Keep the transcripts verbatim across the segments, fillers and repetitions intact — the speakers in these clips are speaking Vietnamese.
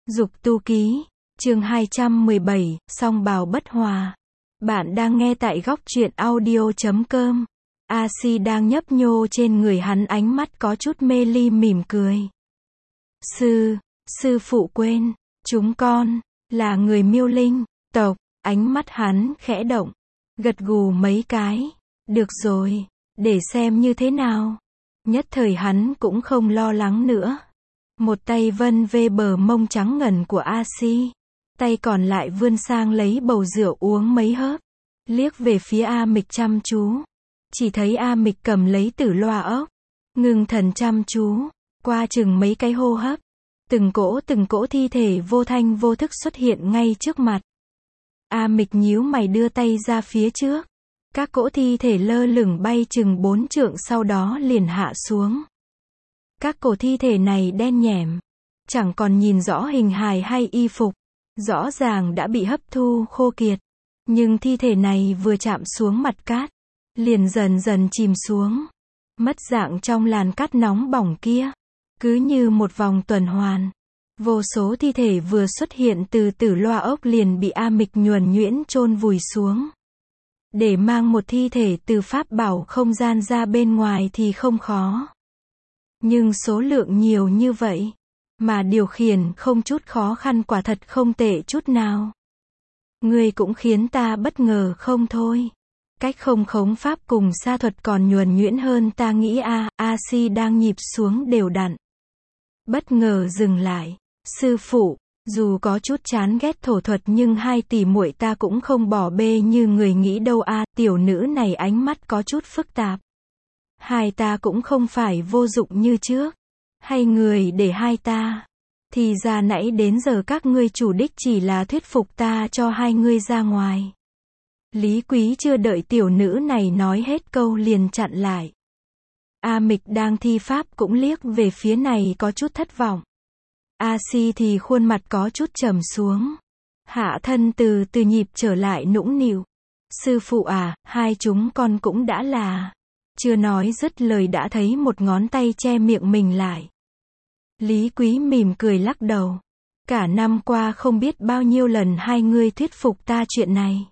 Dục tu ký, chương hai trăm mười bảy, song bào bất hòa. Bạn đang nghe tại góc truyện audio chấm com. A Si đang nhấp nhô trên người hắn, ánh mắt có chút mê ly mỉm cười. Sư, sư phụ quên, chúng con, là người Miêu Linh, tộc, ánh mắt hắn khẽ động, gật gù mấy cái. Được rồi, để xem như thế nào. Nhất thời hắn cũng không lo lắng nữa. Một tay vân vê bờ mông trắng ngần của A Si, tay còn lại vươn sang lấy bầu rượu uống mấy hớp, liếc về phía A Mịch chăm chú. Chỉ thấy A Mịch cầm lấy tử loa ốc, ngưng thần chăm chú, qua chừng mấy cái hô hấp, từng cỗ từng cỗ thi thể vô thanh vô thức xuất hiện ngay trước mặt. A Mịch nhíu mày đưa tay ra phía trước, các cỗ thi thể lơ lửng bay chừng bốn trượng sau đó liền hạ xuống. Các cổ thi thể này đen nhẻm, chẳng còn nhìn rõ hình hài hay y phục, rõ ràng đã bị hấp thu khô kiệt. Nhưng thi thể này vừa chạm xuống mặt cát, liền dần dần chìm xuống, mất dạng trong làn cát nóng bỏng kia. Cứ như một vòng tuần hoàn, vô số thi thể vừa xuất hiện từ tử loa ốc liền bị A Mịch nhuần nhuyễn chôn vùi xuống. Để mang một thi thể từ pháp bảo không gian ra bên ngoài thì không khó. Nhưng số lượng nhiều như vậy, mà điều khiển không chút khó khăn, quả thật không tệ chút nào. Ngươi cũng khiến ta bất ngờ không thôi. Cách không khống pháp cùng sa thuật còn nhuần nhuyễn hơn ta nghĩ a. A Si đang nhịp xuống đều đặn. Bất ngờ dừng lại. Sư phụ, dù có chút chán ghét thổ thuật nhưng hai tỷ muội ta cũng không bỏ bê như người nghĩ đâu a. Tiểu nữ này ánh mắt có chút phức tạp. Hai ta cũng không phải vô dụng như trước. Hay người để hai ta. Thì ra nãy đến giờ các ngươi chủ đích chỉ là thuyết phục ta cho hai ngươi ra ngoài. Lý Quý chưa đợi tiểu nữ này nói hết câu liền chặn lại. A Mịch đang thi pháp cũng liếc về phía này có chút thất vọng. A Si thì khuôn mặt có chút trầm xuống. Hạ thân từ từ nhịp trở lại nũng nịu. Sư phụ à, hai chúng con cũng đã là... Chưa nói dứt lời đã thấy một ngón tay che miệng mình lại. Lý Quý mỉm cười lắc đầu. Cả năm qua không biết bao nhiêu lần hai ngươi thuyết phục ta chuyện này.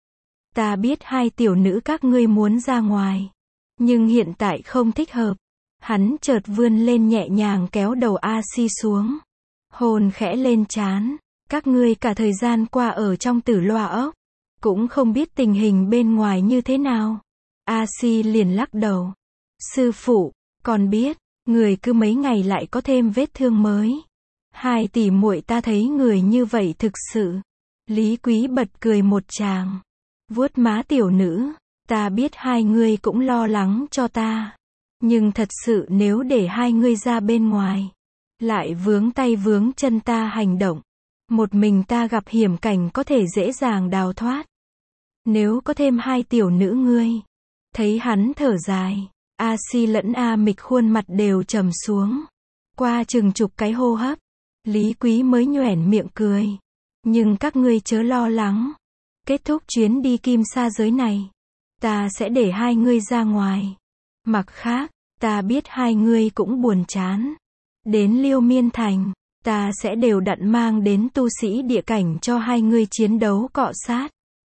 Ta biết hai tiểu nữ các ngươi muốn ra ngoài. Nhưng hiện tại không thích hợp. Hắn chợt vươn lên nhẹ nhàng kéo đầu A Si xuống. Hôn khẽ lên trán. Các ngươi cả thời gian qua ở trong tử loa ốc. Cũng không biết tình hình bên ngoài như thế nào. A Si liền lắc đầu. Sư phụ, con biết, người cứ mấy ngày lại có thêm vết thương mới. Hai tỷ muội ta thấy người như vậy thực sự. Lý Quý bật cười một tràng. Vuốt má tiểu nữ, ta biết hai ngươi cũng lo lắng cho ta. Nhưng thật sự nếu để hai ngươi ra bên ngoài, lại vướng tay vướng chân ta hành động. Một mình ta gặp hiểm cảnh có thể dễ dàng đào thoát. Nếu có thêm hai tiểu nữ ngươi. Thấy hắn thở dài, A Si lẫn A Mịch khuôn mặt đều trầm xuống. Qua chừng chục cái hô hấp, Lý Quý mới nhoẻn miệng cười. Nhưng các ngươi chớ lo lắng. Kết thúc chuyến đi kim sa giới này, ta sẽ để hai ngươi ra ngoài. Mặt khác, ta biết hai ngươi cũng buồn chán. Đến Liêu Miên Thành, ta sẽ đều đặn mang đến tu sĩ địa cảnh cho hai ngươi chiến đấu cọ sát.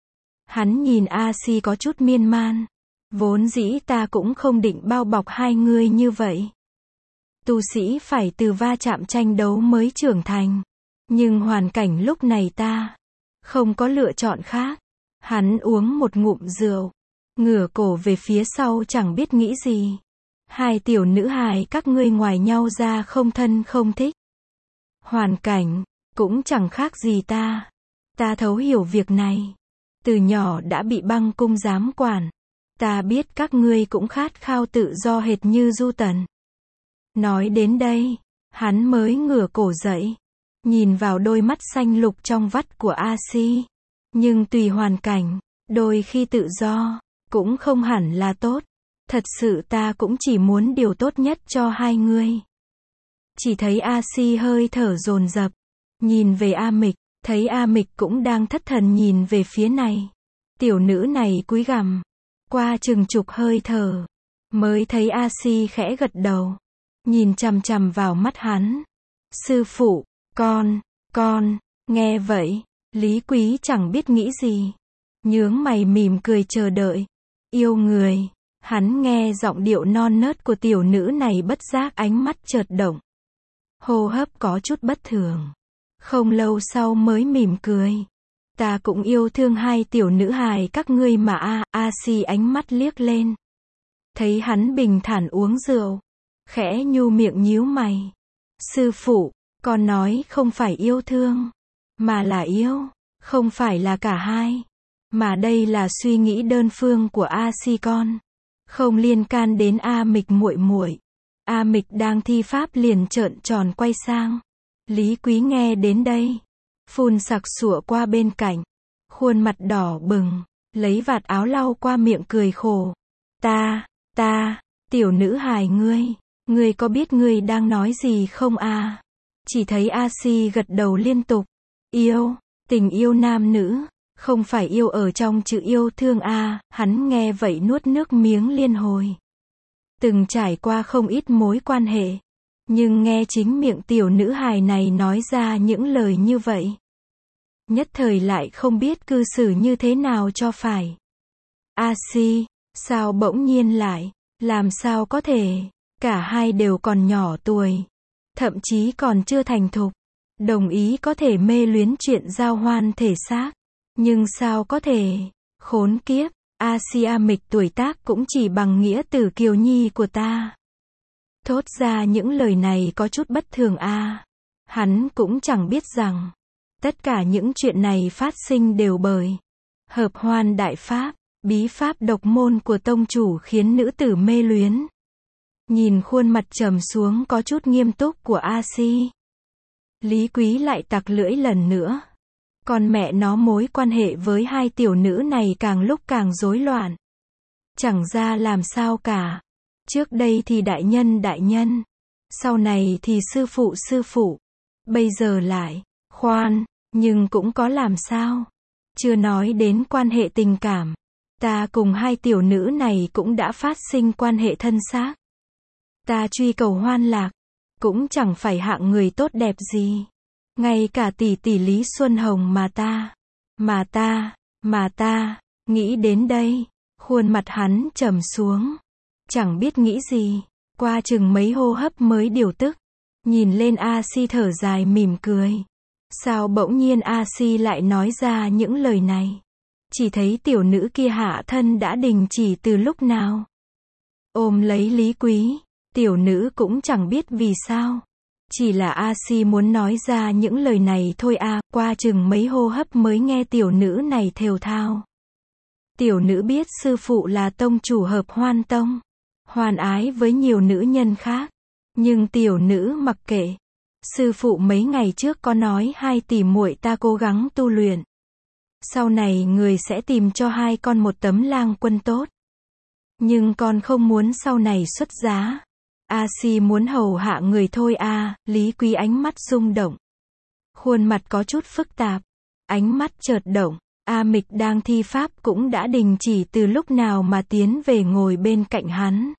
Hắn nhìn A Si có chút miên man. Vốn dĩ ta cũng không định bao bọc hai ngươi như vậy. Tu sĩ phải từ va chạm tranh đấu mới trưởng thành. Nhưng hoàn cảnh lúc này ta không có lựa chọn khác. Hắn uống một ngụm rượu, ngửa cổ về phía sau chẳng biết nghĩ gì. Hai tiểu nữ hài các ngươi ngoài nhau ra không thân không thích. Hoàn cảnh cũng chẳng khác gì ta. Ta thấu hiểu việc này. Từ nhỏ đã bị băng cung giám quản. Ta biết các ngươi cũng khát khao tự do hệt như Du Tần. Nói đến đây, hắn mới ngửa cổ dậy, nhìn vào đôi mắt xanh lục trong vắt của A Si. Nhưng tùy hoàn cảnh, đôi khi tự do, cũng không hẳn là tốt. Thật sự ta cũng chỉ muốn điều tốt nhất cho hai ngươi. Chỉ thấy A Si hơi thở dồn dập, nhìn về A Mịch, thấy A Mịch cũng đang thất thần nhìn về phía này. Tiểu nữ này cúi gằm. Qua chừng chục hơi thở, mới thấy A Si khẽ gật đầu, nhìn chằm chằm vào mắt hắn. Sư phụ, con, con, nghe vậy, Lý Quý chẳng biết nghĩ gì. Nhướng mày mỉm cười chờ đợi. Yêu người. Hắn nghe giọng điệu non nớt của tiểu nữ này bất giác ánh mắt chợt động. Hô hấp có chút bất thường. Không lâu sau mới mỉm cười. Ta cũng yêu thương hai tiểu nữ hài các ngươi mà a, A Si ánh mắt liếc lên. Thấy hắn bình thản uống rượu. Khẽ nhu miệng nhíu mày. Sư phụ, con nói không phải yêu thương, mà là yêu, không phải là cả hai. Mà đây là suy nghĩ đơn phương của A Si con. Không liên can đến A Mịch muội muội. A Mịch đang thi pháp liền trợn tròn quay sang. Lý Quý nghe đến đây. Phun sặc sụa qua bên cạnh. Khuôn mặt đỏ bừng. Lấy vạt áo lau qua miệng cười khổ. Ta, ta, tiểu nữ hài ngươi. Ngươi có biết ngươi đang nói gì không a? Chỉ thấy A Si gật đầu liên tục. Yêu, tình yêu nam nữ. Không phải yêu ở trong chữ yêu thương a, hắn nghe vậy nuốt nước miếng liên hồi. Từng trải qua không ít mối quan hệ. Nhưng nghe chính miệng tiểu nữ hài này nói ra những lời như vậy. Nhất thời lại không biết cư xử như thế nào cho phải. A Si, sao bỗng nhiên lại, làm sao có thể, cả hai đều còn nhỏ tuổi. Thậm chí còn chưa thành thục. Đồng ý có thể mê luyến chuyện giao hoan thể xác. Nhưng sao có thể, khốn kiếp, A Si A Mịch tuổi tác cũng chỉ bằng nghĩa tử kiều nhi của ta. Thốt ra những lời này có chút bất thường a. Hắn cũng chẳng biết rằng, tất cả những chuyện này phát sinh đều bởi hợp hoan đại pháp, bí pháp độc môn của tông chủ khiến nữ tử mê luyến. Nhìn khuôn mặt trầm xuống có chút nghiêm túc của A Si. Lý Quý lại tặc lưỡi lần nữa. Còn mẹ nó mối quan hệ với hai tiểu nữ này càng lúc càng rối loạn. Chẳng ra làm sao cả. Trước đây thì đại nhân đại nhân. Sau này thì sư phụ sư phụ. Bây giờ lại, khoan, nhưng cũng có làm sao. Chưa nói đến quan hệ tình cảm. Ta cùng hai tiểu nữ này cũng đã phát sinh quan hệ thân xác. Ta truy cầu hoan lạc. Cũng chẳng phải hạng người tốt đẹp gì. Ngay cả tỷ tỷ Lý Xuân Hồng mà ta, mà ta, mà ta, nghĩ đến đây, khuôn mặt hắn trầm xuống. Chẳng biết nghĩ gì, qua chừng mấy hô hấp mới điều tức. Nhìn lên A Si thở dài mỉm cười. Sao bỗng nhiên A Si lại nói ra những lời này? Chỉ thấy tiểu nữ kia hạ thân đã đình chỉ từ lúc nào. Ôm lấy Lý Quý, tiểu nữ cũng chẳng biết vì sao. Chỉ là A Si muốn nói ra những lời này thôi a, qua chừng mấy hô hấp mới nghe tiểu nữ này thều thào. Tiểu nữ biết sư phụ là tông chủ hợp hoan tông. Hoan ái với nhiều nữ nhân khác. Nhưng tiểu nữ mặc kệ. Sư phụ mấy ngày trước có nói hai tỷ muội ta cố gắng tu luyện. Sau này người sẽ tìm cho hai con một tấm lang quân tốt. Nhưng con không muốn sau này xuất giá. A Si muốn hầu hạ người thôi a, à, Lý Quý ánh mắt rung động. Khuôn mặt có chút phức tạp. Ánh mắt chợt động. A Mịch đang thi pháp cũng đã đình chỉ từ lúc nào mà tiến về ngồi bên cạnh hắn.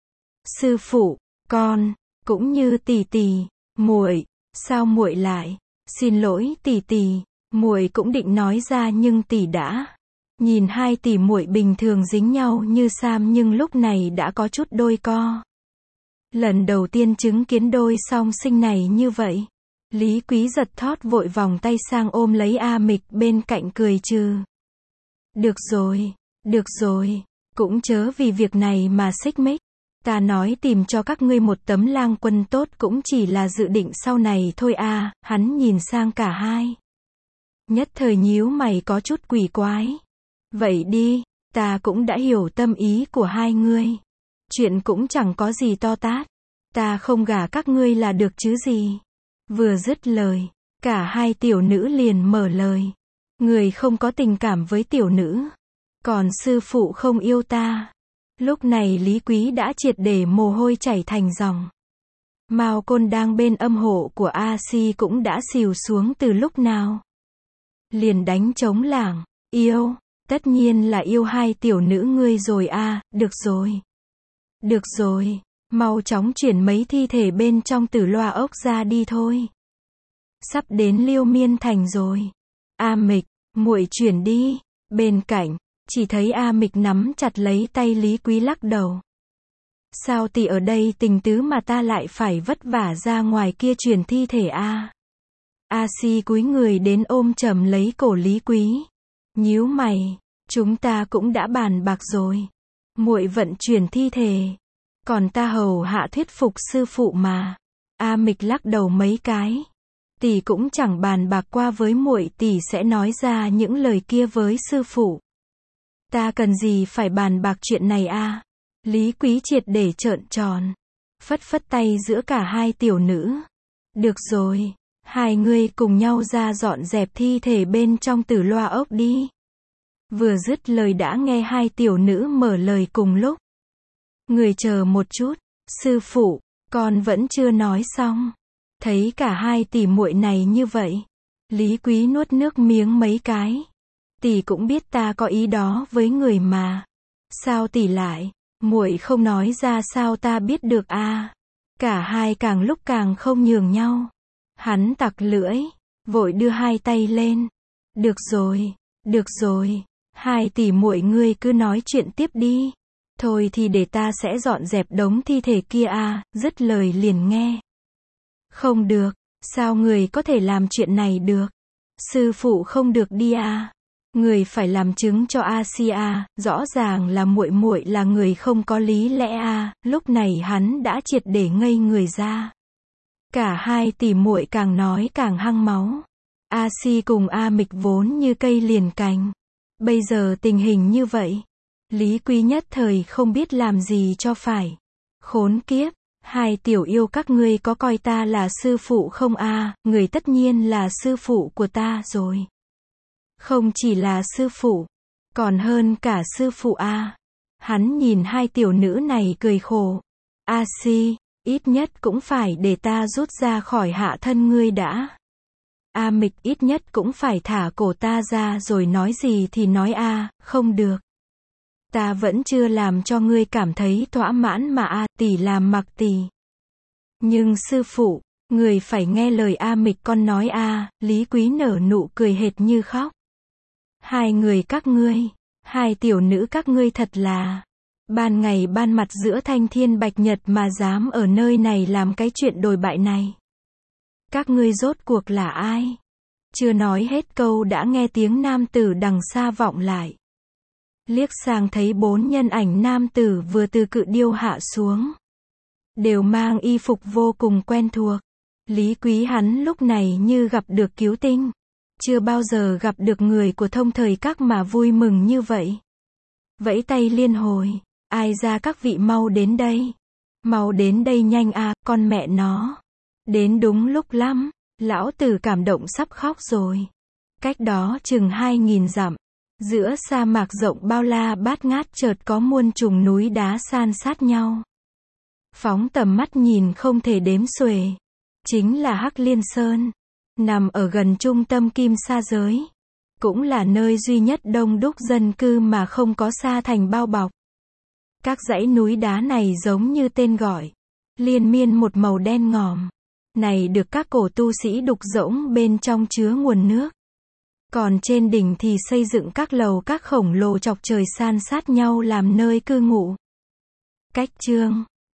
Sư phụ, con, cũng như tỷ tỷ, muội, sao muội lại, xin lỗi tỷ tỷ, muội cũng định nói ra nhưng tỷ đã. Nhìn hai tỷ muội bình thường dính nhau như sam nhưng lúc này đã có chút đôi co. Lần đầu tiên chứng kiến đôi song sinh này như vậy. Lý Quý giật thót vội vòng tay sang ôm lấy A Mịch bên cạnh cười trừ. Được rồi, được rồi, cũng chớ vì việc này mà xích mích. Ta nói tìm cho các ngươi một tấm lang quân tốt cũng chỉ là dự định sau này thôi a. Hắn nhìn sang cả hai. Nhất thời nhíu mày có chút quỷ quái. Vậy đi, ta cũng đã hiểu tâm ý của hai ngươi. Chuyện cũng chẳng có gì to tát. Ta không gả các ngươi là được chứ gì. Vừa dứt lời, cả hai tiểu nữ liền mở lời. Người không có tình cảm với tiểu nữ. Còn sư phụ không yêu ta. Lúc này Lý Quý đã triệt để mồ hôi chảy thành dòng. Mao Côn đang bên âm hộ của A Si cũng đã xìu xuống từ lúc nào. Liền đánh trống lảng. Yêu, tất nhiên là yêu hai tiểu nữ ngươi rồi a, à, được rồi. Được rồi, mau chóng chuyển mấy thi thể bên trong tử loa ốc ra đi thôi. Sắp đến Liêu Miên Thành rồi. A Mịch, muội chuyển đi. Bên cạnh, chỉ thấy A Mịch nắm chặt lấy tay Lý Quý lắc đầu. Sao tỷ ở đây tình tứ mà ta lại phải vất vả ra ngoài kia chuyển thi thể a? A Si cúi người đến ôm chầm lấy cổ Lý Quý. Nhíu mày, chúng ta cũng đã bàn bạc rồi. Muội vận chuyển thi thể, còn ta hầu hạ thuyết phục sư phụ mà. A Mịch lắc đầu mấy cái. Tỷ cũng chẳng bàn bạc qua với muội, tỷ sẽ nói ra những lời kia với sư phụ. Ta cần gì phải bàn bạc chuyện này a? Lý Quý triệt để trợn tròn, phất phất tay giữa cả hai tiểu nữ. Được rồi, hai ngươi cùng nhau ra dọn dẹp thi thể bên trong tử loa ốc đi. Vừa dứt lời đã nghe hai tiểu nữ mở lời cùng lúc. Người chờ một chút, sư phụ, con vẫn chưa nói xong. Thấy cả hai tỷ muội này như vậy, Lý Quý nuốt nước miếng mấy cái. Tỷ cũng biết ta có ý đó với người mà. Sao tỷ lại? Muội không nói ra sao ta biết được a? À? Cả hai càng lúc càng không nhường nhau. Hắn tặc lưỡi, vội đưa hai tay lên. Được rồi, được rồi, hai tỷ muội ngươi cứ nói chuyện tiếp đi. Thôi thì để ta sẽ dọn dẹp đống thi thể kia a, à, dứt lời liền nghe. Không được, sao người có thể làm chuyện này được? Sư phụ không được đi a. À? Người phải làm chứng cho A Si a, rõ ràng là muội muội là người không có lý lẽ a. À? Lúc này hắn đã triệt để ngây người ra. Cả hai tỷ muội càng nói càng hăng máu. A Si cùng A Mịch vốn như cây liền cành. Bây giờ tình hình như vậy, Lý Quý nhất thời không biết làm gì cho phải. Khốn kiếp, hai tiểu yêu các ngươi có coi ta là sư phụ không a? À? Người tất nhiên là sư phụ của ta rồi. Không chỉ là sư phụ, còn hơn cả sư phụ a. À. Hắn nhìn hai tiểu nữ này cười khổ. A Si, ít nhất cũng phải để ta rút ra khỏi hạ thân ngươi đã. A Mịch, ít nhất cũng phải thả cổ ta ra rồi nói gì thì nói a, à, không được. Ta vẫn chưa làm cho ngươi cảm thấy thỏa mãn mà a, à, tỷ làm mặc tỷ. Nhưng sư phụ, người phải nghe lời A Mịch con nói a. À. Lý Quý nở nụ cười hệt như khóc. Hai người các ngươi, hai tiểu nữ các ngươi thật là ban ngày ban mặt giữa thanh thiên bạch nhật mà dám ở nơi này làm cái chuyện đồi bại này. Các ngươi rốt cuộc là ai? Chưa nói hết câu đã nghe tiếng nam tử đằng xa vọng lại. Liếc sang thấy bốn nhân ảnh nam tử vừa từ cự điêu hạ xuống. Đều mang y phục vô cùng quen thuộc. Lý Quý hắn lúc này như gặp được cứu tinh. Chưa bao giờ gặp được người của Thông Thời Các mà vui mừng như vậy. Vẫy tay liên hồi. Ai ra các vị mau đến đây. Mau đến đây nhanh a, à, con mẹ nó. Đến đúng lúc lắm. Lão tử cảm động sắp khóc rồi. Cách đó chừng hai nghìn dặm. Giữa sa mạc rộng bao la bát ngát chợt có muôn trùng núi đá san sát nhau. Phóng tầm mắt nhìn không thể đếm xuể. Chính là Hắc Liên Sơn. Nằm ở gần trung tâm Kim Sa giới. Cũng là nơi duy nhất đông đúc dân cư mà không có sa thành bao bọc. Các dãy núi đá này giống như tên gọi. Liên miên một màu đen ngòm. Này được các cổ tu sĩ đục rỗng bên trong chứa nguồn nước. Còn trên đỉnh thì xây dựng các lầu các khổng lồ chọc trời san sát nhau làm nơi cư ngụ. Cách chương